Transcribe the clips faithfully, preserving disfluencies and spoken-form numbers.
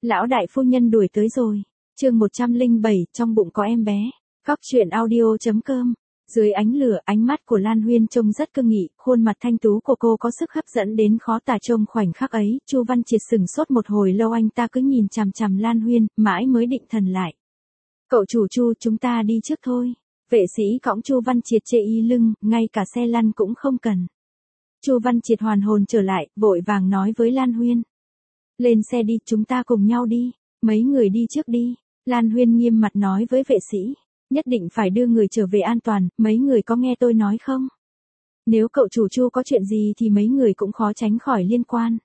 Lão đại phu nhân đuổi tới rồi. Chương một trăm lẻ bảy, trong bụng có em bé. Góc truyện audio chấm com. Dưới ánh lửa, ánh mắt của Lan Huyên trông rất cương nghị, khuôn mặt thanh tú của cô có sức hấp dẫn đến khó tả. Trông khoảnh khắc ấy, Chu Văn Triệt sừng sốt một hồi lâu, anh ta cứ nhìn chằm chằm Lan Huyên, mãi mới định thần lại. Cậu chủ Chu, chúng ta đi trước thôi. Vệ sĩ cõng Chu Văn Triệt chê y lưng, ngay cả xe lăn cũng không cần. Chu Văn Triệt hoàn hồn trở lại, vội vàng nói với Lan Huyên. Lên xe đi, chúng ta cùng nhau đi. Mấy người đi trước đi. Lan Huyên nghiêm mặt nói với vệ sĩ. Nhất định phải đưa người trở về an toàn, mấy người có nghe tôi nói không? Nếu cậu chủ Chu có chuyện gì thì mấy người cũng khó tránh khỏi liên quan.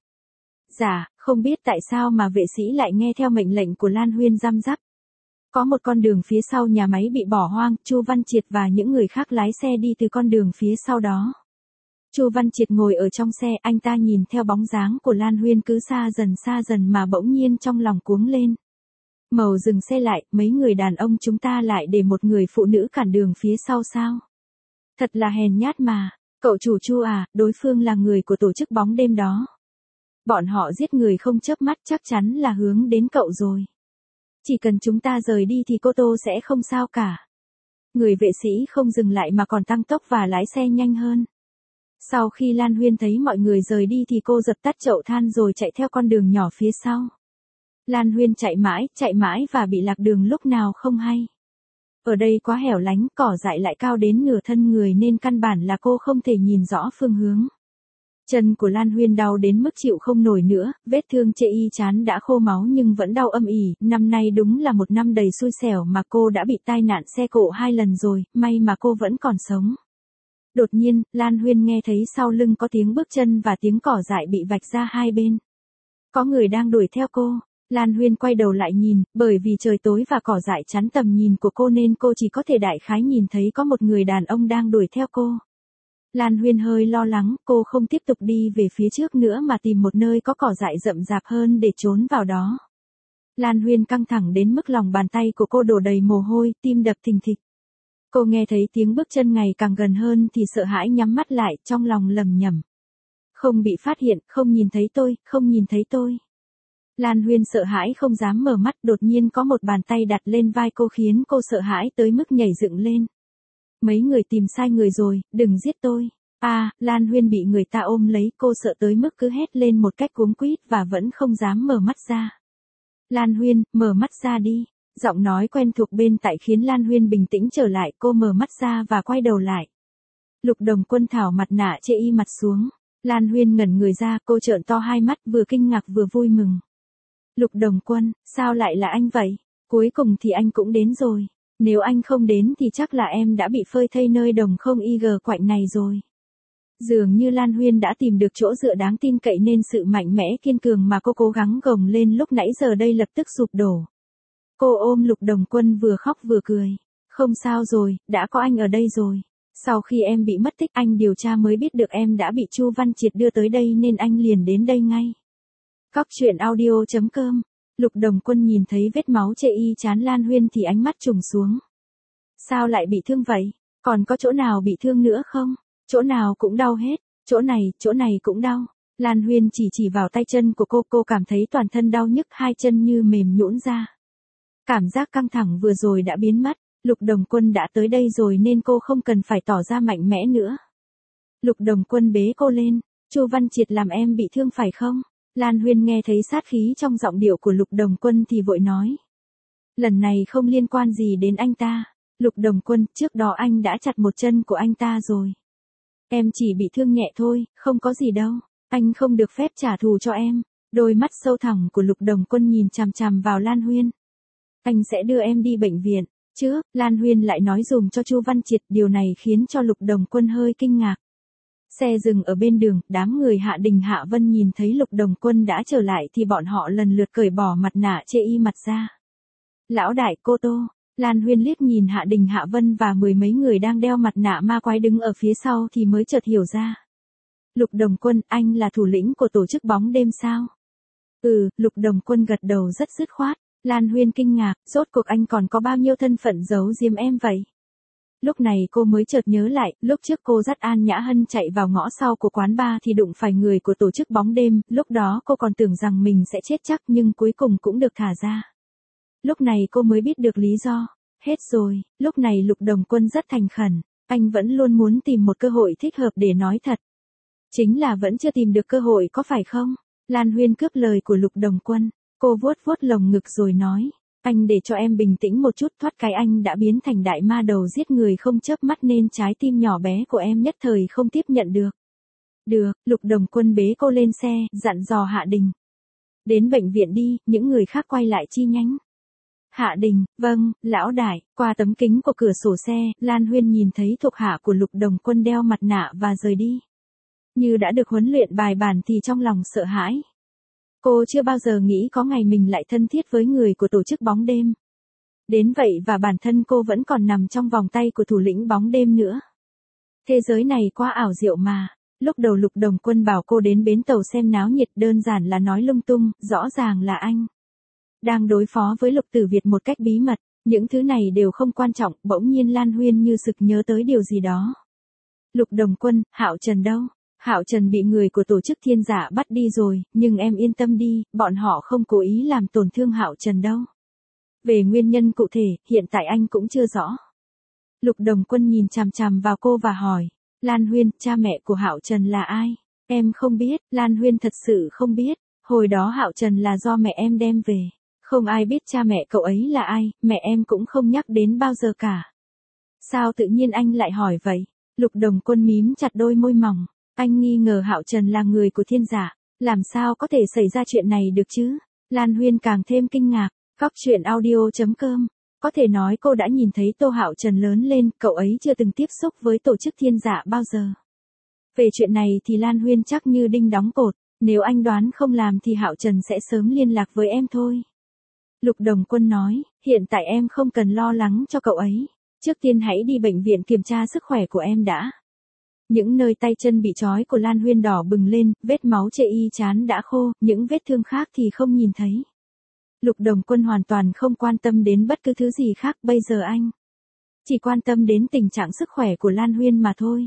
Dạ, không biết tại sao mà vệ sĩ lại nghe theo mệnh lệnh của Lan Huyên răm rắp. Có một con đường phía sau nhà máy bị bỏ hoang, Chu Văn Triệt và những người khác lái xe đi từ con đường phía sau đó. Chu Văn Triệt ngồi ở trong xe, anh ta nhìn theo bóng dáng của Lan Huyên cứ xa dần xa dần mà bỗng nhiên trong lòng cuống lên. Màu dừng xe lại, mấy người đàn ông chúng ta lại để một người phụ nữ cản đường phía sau sao? Thật là hèn nhát mà. Cậu chủ Chu à, đối phương là người của tổ chức bóng đêm đó. Bọn họ giết người không chớp mắt, chắc chắn là hướng đến cậu rồi. Chỉ cần chúng ta rời đi thì cô Tô sẽ không sao cả. Người vệ sĩ không dừng lại mà còn tăng tốc và lái xe nhanh hơn. Sau khi Lan Huyên thấy mọi người rời đi thì cô dập tắt chậu than rồi chạy theo con đường nhỏ phía sau. Lan Huyên chạy mãi, chạy mãi và bị lạc đường lúc nào không hay. Ở đây quá hẻo lánh, cỏ dại lại cao đến nửa thân người nên căn bản là cô không thể nhìn rõ phương hướng. Chân của Lan Huyên đau đến mức chịu không nổi nữa, vết thương chê y chán đã khô máu nhưng vẫn đau âm ỉ. Năm nay đúng là một năm đầy xui xẻo mà cô đã bị tai nạn xe cộ hai lần rồi, may mà cô vẫn còn sống. Đột nhiên, Lan Huyên nghe thấy sau lưng có tiếng bước chân và tiếng cỏ dại bị vạch ra hai bên. Có người đang đuổi theo cô. Lan Huyên quay đầu lại nhìn, bởi vì trời tối và cỏ dại chắn tầm nhìn của cô nên cô chỉ có thể đại khái nhìn thấy có một người đàn ông đang đuổi theo cô. Lan Huyên hơi lo lắng, cô không tiếp tục đi về phía trước nữa mà tìm một nơi có cỏ dại rậm rạp hơn để trốn vào đó. Lan Huyên căng thẳng đến mức lòng bàn tay của cô đổ đầy mồ hôi, tim đập thình thịch. Cô nghe thấy tiếng bước chân ngày càng gần hơn thì sợ hãi nhắm mắt lại, trong lòng lầm nhầm. Không bị phát hiện, không nhìn thấy tôi, không nhìn thấy tôi. Lan Huyên sợ hãi không dám mở mắt, đột nhiên có một bàn tay đặt lên vai cô khiến cô sợ hãi tới mức nhảy dựng lên. Mấy người tìm sai người rồi, đừng giết tôi. À, Lan Huyên bị người ta ôm lấy, cô sợ tới mức cứ hét lên một cách cuống quýt và vẫn không dám mở mắt ra. Lan Huyên, mở mắt ra đi. Giọng nói quen thuộc bên tai khiến Lan Huyên bình tĩnh trở lại, cô mở mắt ra và quay đầu lại. Lục Đồng Quân tháo mặt nạ che y mặt xuống. Lan Huyên ngẩn người ra, cô trợn to hai mắt vừa kinh ngạc vừa vui mừng. Lục Đồng Quân, sao lại là anh vậy? Cuối cùng thì anh cũng đến rồi. Nếu anh không đến thì chắc là em đã bị phơi thây nơi đồng không y gờ quạnh này rồi. Dường như Lan Huyên đã tìm được chỗ dựa đáng tin cậy nên sự mạnh mẽ kiên cường mà cô cố gắng gồng lên lúc nãy giờ đây lập tức sụp đổ. Cô ôm Lục Đồng Quân vừa khóc vừa cười. Không sao rồi, đã có anh ở đây rồi. Sau khi em bị mất tích anh điều tra mới biết được em đã bị Chu Văn Triệt đưa tới đây nên anh liền đến đây ngay. Góc truyện audio chấm com. Lục Đồng Quân nhìn thấy vết máu chê y chán Lan Huyên thì ánh mắt trùng xuống. Sao lại bị thương vậy? Còn có chỗ nào bị thương nữa không? Chỗ nào cũng đau hết. Chỗ này, chỗ này cũng đau. Lan Huyên chỉ chỉ vào tay chân của cô, cô cảm thấy toàn thân đau nhức, hai chân như mềm nhũn ra. Cảm giác căng thẳng vừa rồi đã biến mất. Lục Đồng Quân đã tới đây rồi nên cô không cần phải tỏ ra mạnh mẽ nữa. Lục Đồng Quân bế cô lên. Chu Văn Triệt làm em bị thương phải không? Lan Huyên nghe thấy sát khí trong giọng điệu của Lục Đồng Quân thì vội nói. Lần này không liên quan gì đến anh ta. Lục Đồng Quân, trước đó anh đã chặt một chân của anh ta rồi. Em chỉ bị thương nhẹ thôi, không có gì đâu. Anh không được phép trả thù cho em. Đôi mắt sâu thẳm của Lục Đồng Quân nhìn chằm chằm vào Lan Huyên. Anh sẽ đưa em đi bệnh viện. Chứ, Lan Huyên lại nói dùm cho Chu Văn Triệt, điều này khiến cho Lục Đồng Quân hơi kinh ngạc. Xe dừng ở bên đường, đám người Hạ Đình Hạ Vân nhìn thấy Lục Đồng Quân đã trở lại thì bọn họ lần lượt cởi bỏ mặt nạ che y mặt ra. Lão đại, cô Tô. Lan Huyên liếc nhìn Hạ Đình Hạ Vân và mười mấy người đang đeo mặt nạ ma quái đứng ở phía sau thì mới chợt hiểu ra. Lục Đồng Quân, anh là thủ lĩnh của tổ chức bóng đêm sao? Ừ, Lục Đồng Quân gật đầu rất dứt khoát. Lan Huyên kinh ngạc, rốt cuộc anh còn có bao nhiêu thân phận giấu giếm em vậy? Lúc này cô mới chợt nhớ lại, lúc trước cô dắt An Nhã Hân chạy vào ngõ sau của quán bar thì đụng phải người của tổ chức bóng đêm, lúc đó cô còn tưởng rằng mình sẽ chết chắc nhưng cuối cùng cũng được thả ra. Lúc này cô mới biết được lý do. Hết rồi, lúc này Lục Đồng Quân rất thành khẩn, anh vẫn luôn muốn tìm một cơ hội thích hợp để nói thật. Chính là vẫn chưa tìm được cơ hội có phải không? Lan Huyên cướp lời của Lục Đồng Quân, cô vuốt vuốt lồng ngực rồi nói, anh để cho em bình tĩnh một chút, thoát cái anh đã biến thành đại ma đầu giết người không chớp mắt nên trái tim nhỏ bé của em nhất thời không tiếp nhận được. Được, Lục Đồng Quân bế cô lên xe, dặn dò Hạ Đình. Đến bệnh viện đi, những người khác quay lại chi nhánh. Hạ Đình, vâng, lão đại, qua tấm kính của cửa sổ xe, Lan Huyên nhìn thấy thuộc hạ của Lục Đồng Quân đeo mặt nạ và rời đi. Như đã được huấn luyện bài bản thì trong lòng sợ hãi. Cô chưa bao giờ nghĩ có ngày mình lại thân thiết với người của tổ chức bóng đêm. Đến vậy và bản thân cô vẫn còn nằm trong vòng tay của thủ lĩnh bóng đêm nữa. Thế giới này quá ảo diệu mà. Lúc đầu Lục Đồng Quân bảo cô đến bến tàu xem náo nhiệt đơn giản là nói lung tung, rõ ràng là anh đang đối phó với Lục Tử Việt một cách bí mật, những thứ này đều không quan trọng, bỗng nhiên Lan Huyên như sực nhớ tới điều gì đó. Lục Đồng Quân, Hạo Trần đâu? Hạo Trần bị người của tổ chức Thiên Giả bắt đi rồi, nhưng em yên tâm đi, bọn họ không cố ý làm tổn thương Hạo Trần đâu. Về nguyên nhân cụ thể, hiện tại anh cũng chưa rõ. Lục Đồng Quân nhìn chằm chằm vào cô và hỏi, Lan Huyên, cha mẹ của Hạo Trần là ai? Em không biết, Lan Huyên thật sự không biết, hồi đó Hạo Trần là do mẹ em đem về. Không ai biết cha mẹ cậu ấy là ai, mẹ em cũng không nhắc đến bao giờ cả. Sao tự nhiên anh lại hỏi vậy? Lục Đồng Quân mím chặt đôi môi mỏng, anh nghi ngờ Hạo Trần là người của Thiên Giả, làm sao có thể xảy ra chuyện này được chứ? Lan Huyên càng thêm kinh ngạc, Cóc Truyện Audio chấm com. Có thể nói cô đã nhìn thấy Tô Hạo Trần lớn lên, cậu ấy chưa từng tiếp xúc với tổ chức Thiên Giả bao giờ. Về chuyện này thì Lan Huyên chắc như đinh đóng cột, nếu anh đoán không làm thì Hạo Trần sẽ sớm liên lạc với em thôi. Lục Đồng Quân nói, hiện tại em không cần lo lắng cho cậu ấy, trước tiên hãy đi bệnh viện kiểm tra sức khỏe của em đã. Những nơi tay chân bị trói của Lan Huyên đỏ bừng lên, vết máu chệ y chán đã khô, những vết thương khác thì không nhìn thấy. Lục Đồng Quân hoàn toàn không quan tâm đến bất cứ thứ gì khác, bây giờ anh chỉ quan tâm đến tình trạng sức khỏe của Lan Huyên mà thôi.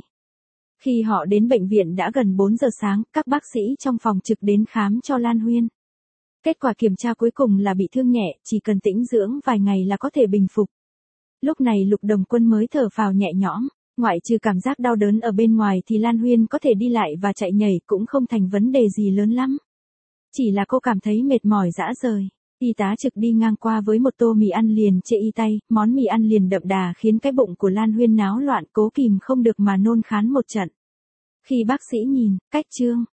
Khi họ đến bệnh viện đã gần bốn giờ sáng, các bác sĩ trong phòng trực đến khám cho Lan Huyên. Kết quả kiểm tra cuối cùng là bị thương nhẹ, chỉ cần tĩnh dưỡng vài ngày là có thể bình phục. Lúc này Lục Đồng Quân mới thở phào nhẹ nhõm, ngoại trừ cảm giác đau đớn ở bên ngoài thì Lan Huyên có thể đi lại và chạy nhảy cũng không thành vấn đề gì lớn lắm. Chỉ là cô cảm thấy mệt mỏi rã rời. Y tá trực đi ngang qua với một tô mì ăn liền chê y tay, món mì ăn liền đậm đà khiến cái bụng của Lan Huyên náo loạn, cố kìm không được mà nôn khan một trận. Khi bác sĩ nhìn, cách chương